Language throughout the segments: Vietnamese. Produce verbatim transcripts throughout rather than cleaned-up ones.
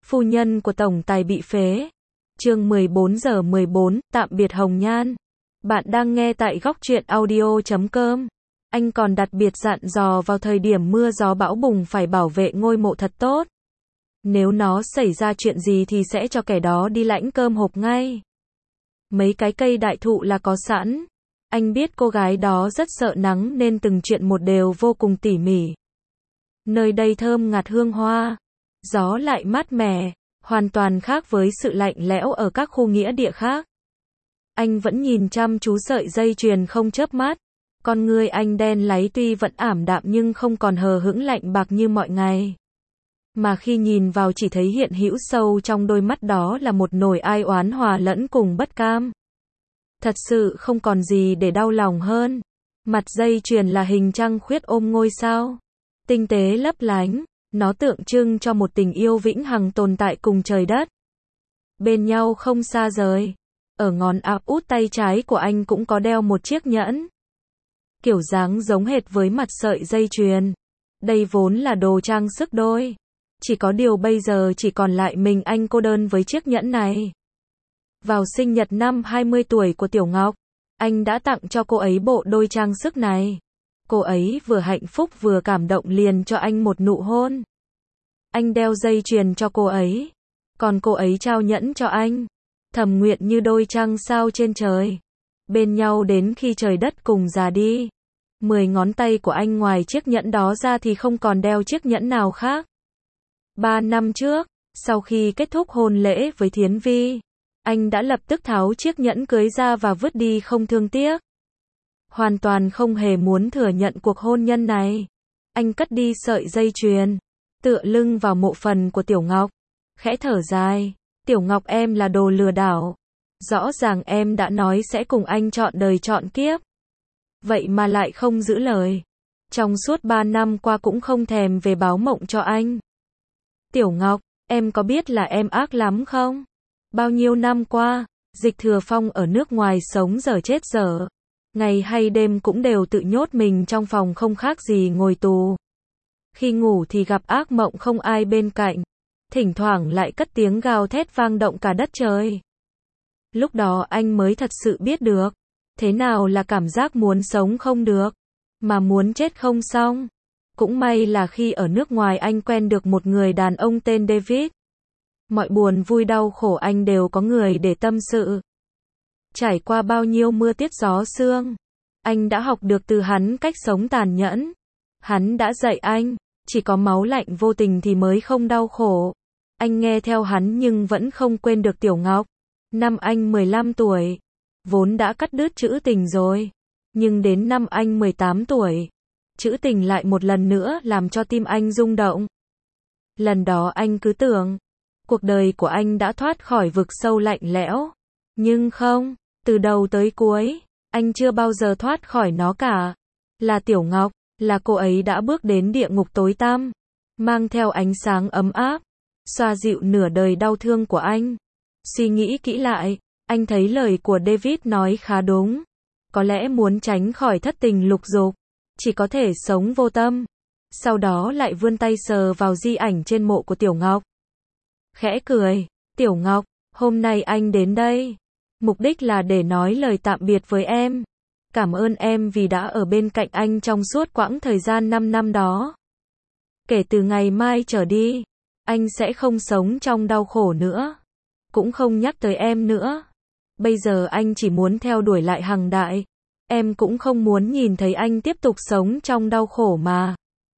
Phu nhân của tổng tài bị phế. Chương mười bốn giờ mười bốn, tạm biệt Hồng Nhan. Bạn đang nghe tại góc truyện audio chấm com. Anh còn đặc biệt dặn dò vào thời điểm mưa gió bão bùng phải bảo vệ ngôi mộ thật tốt. Nếu nó xảy ra chuyện gì thì sẽ cho kẻ đó đi lãnh cơm hộp ngay. Mấy cái cây đại thụ là có sẵn. Anh biết cô gái đó rất sợ nắng nên từng chuyện một đều vô cùng tỉ mỉ. Nơi đây thơm ngạt hương hoa. Gió lại mát mẻ, hoàn toàn khác với sự lạnh lẽo ở các khu nghĩa địa khác. Anh vẫn nhìn chăm chú sợi dây chuyền không chớp mắt. Con ngươi anh đen láy tuy vẫn ảm đạm nhưng không còn hờ hững lạnh bạc như mọi ngày. Mà khi nhìn vào chỉ thấy hiện hữu sâu trong đôi mắt đó là một nỗi ai oán hòa lẫn cùng bất cam. Thật sự không còn gì để đau lòng hơn. Mặt dây chuyền là hình trăng khuyết ôm ngôi sao. Tinh tế lấp lánh, nó tượng trưng cho một tình yêu vĩnh hằng tồn tại cùng trời đất. Bên nhau không xa rời. Ở ngón áp út tay trái của anh cũng có đeo một chiếc nhẫn. Kiểu dáng giống hệt với mặt sợi dây chuyền. Đây vốn là đồ trang sức đôi. Chỉ có điều bây giờ chỉ còn lại mình anh cô đơn với chiếc nhẫn này. Vào sinh nhật năm hai mươi tuổi của Tiểu Ngọc, anh đã tặng cho cô ấy bộ đôi trang sức này. Cô ấy vừa hạnh phúc vừa cảm động liền cho anh một nụ hôn. Anh đeo dây chuyền cho cô ấy, còn cô ấy trao nhẫn cho anh. Thầm nguyện như đôi trăng sao trên trời, bên nhau đến khi trời đất cùng già đi. Mười ngón tay của anh ngoài chiếc nhẫn đó ra thì không còn đeo chiếc nhẫn nào khác. Ba năm trước, sau khi kết thúc hôn lễ với Thiến Vi, anh đã lập tức tháo chiếc nhẫn cưới ra và vứt đi không thương tiếc. Hoàn toàn không hề muốn thừa nhận cuộc hôn nhân này. Anh cất đi sợi dây chuyền, tựa lưng vào mộ phần của Tiểu Ngọc, khẽ thở dài. Tiểu Ngọc, em là đồ lừa đảo. Rõ ràng em đã nói sẽ cùng anh trọn đời trọn kiếp. Vậy mà lại không giữ lời. Trong suốt ba năm qua cũng không thèm về báo mộng cho anh. Tiểu Ngọc, em có biết là em ác lắm không? Bao nhiêu năm qua, Dịch Thừa Phong ở nước ngoài sống dở chết dở. Ngày hay đêm cũng đều tự nhốt mình trong phòng không khác gì ngồi tù. Khi ngủ thì gặp ác mộng không ai bên cạnh. Thỉnh thoảng lại cất tiếng gào thét vang động cả đất trời. Lúc đó anh mới thật sự biết được. Thế nào là cảm giác muốn sống không được, mà muốn chết không xong. Cũng may là khi ở nước ngoài anh quen được một người đàn ông tên David. Mọi buồn vui đau khổ anh đều có người để tâm sự. Trải qua bao nhiêu mưa tiết gió sương, anh đã học được từ hắn cách sống tàn nhẫn. Hắn đã dạy anh, chỉ có máu lạnh vô tình thì mới không đau khổ. Anh nghe theo hắn nhưng vẫn không quên được Tiểu Ngọc. Năm anh mười lăm tuổi, vốn đã cắt đứt trữ tình rồi. Nhưng đến năm anh mười tám tuổi, trữ tình lại một lần nữa làm cho tim anh rung động. Lần đó anh cứ tưởng, cuộc đời của anh đã thoát khỏi vực sâu lạnh lẽo. Nhưng không, từ đầu tới cuối, anh chưa bao giờ thoát khỏi nó cả. Là Tiểu Ngọc, là cô ấy đã bước đến địa ngục tối tăm, mang theo ánh sáng ấm áp, xoa dịu nửa đời đau thương của anh. Suy nghĩ kỹ lại, anh thấy lời của David nói khá đúng. Có lẽ muốn tránh khỏi thất tình lục dục, chỉ có thể sống vô tâm. Sau đó lại vươn tay sờ vào di ảnh trên mộ của Tiểu Ngọc. Khẽ cười, Tiểu Ngọc, hôm nay anh đến đây. Mục đích là để nói lời tạm biệt với em. Cảm ơn em vì đã ở bên cạnh anh trong suốt quãng thời gian năm năm đó. Kể từ ngày mai trở đi, anh sẽ không sống trong đau khổ nữa. Cũng không nhắc tới em nữa. Bây giờ anh chỉ muốn theo đuổi lại Hằng Đại. Em cũng không muốn nhìn thấy anh tiếp tục sống trong đau khổ mà.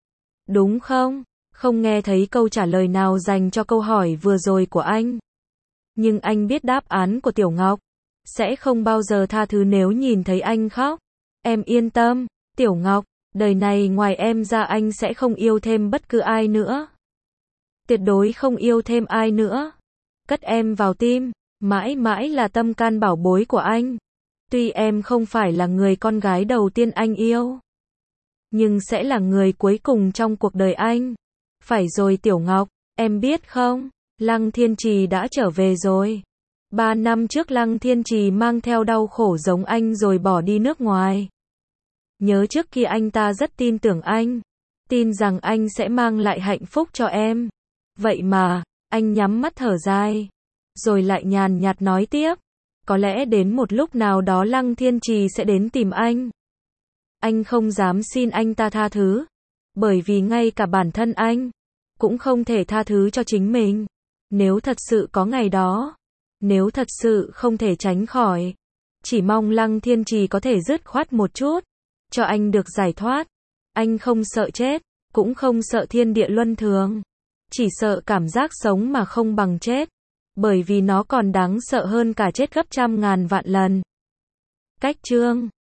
Đúng không? Không nghe thấy câu trả lời nào dành cho câu hỏi vừa rồi của anh. Nhưng anh biết đáp án của Tiểu Ngọc. Sẽ không bao giờ tha thứ nếu nhìn thấy anh khóc. Em yên tâm, Tiểu Ngọc, đời này ngoài em ra anh sẽ không yêu thêm bất cứ ai nữa. Tuyệt đối không yêu thêm ai nữa. Cất em vào tim, mãi mãi là tâm can bảo bối của anh. Tuy em không phải là người con gái đầu tiên anh yêu, nhưng sẽ là người cuối cùng trong cuộc đời anh. Phải rồi Tiểu Ngọc, em biết không, Lăng Thiên Trì đã trở về rồi. Ba năm trước Lăng Thiên Trì mang theo đau khổ giống anh rồi bỏ đi nước ngoài. Nhớ trước kia anh ta rất tin tưởng anh, tin rằng anh sẽ mang lại hạnh phúc cho em. Vậy mà, Anh nhắm mắt thở dài, rồi lại nhàn nhạt nói tiếp. Có lẽ đến một lúc nào đó Lăng Thiên Trì sẽ đến tìm anh. Anh không dám xin anh ta tha thứ, bởi vì ngay cả bản thân anh cũng không thể tha thứ cho chính mình. Nếu thật sự có ngày đó, nếu thật sự không thể tránh khỏi, chỉ mong Lăng Thiên Trì có thể dứt khoát một chút, cho anh được giải thoát. Anh không sợ chết, cũng không sợ thiên địa luân thường, chỉ sợ cảm giác sống mà không bằng chết, bởi vì nó còn đáng sợ hơn cả chết gấp trăm ngàn vạn lần. Cách chương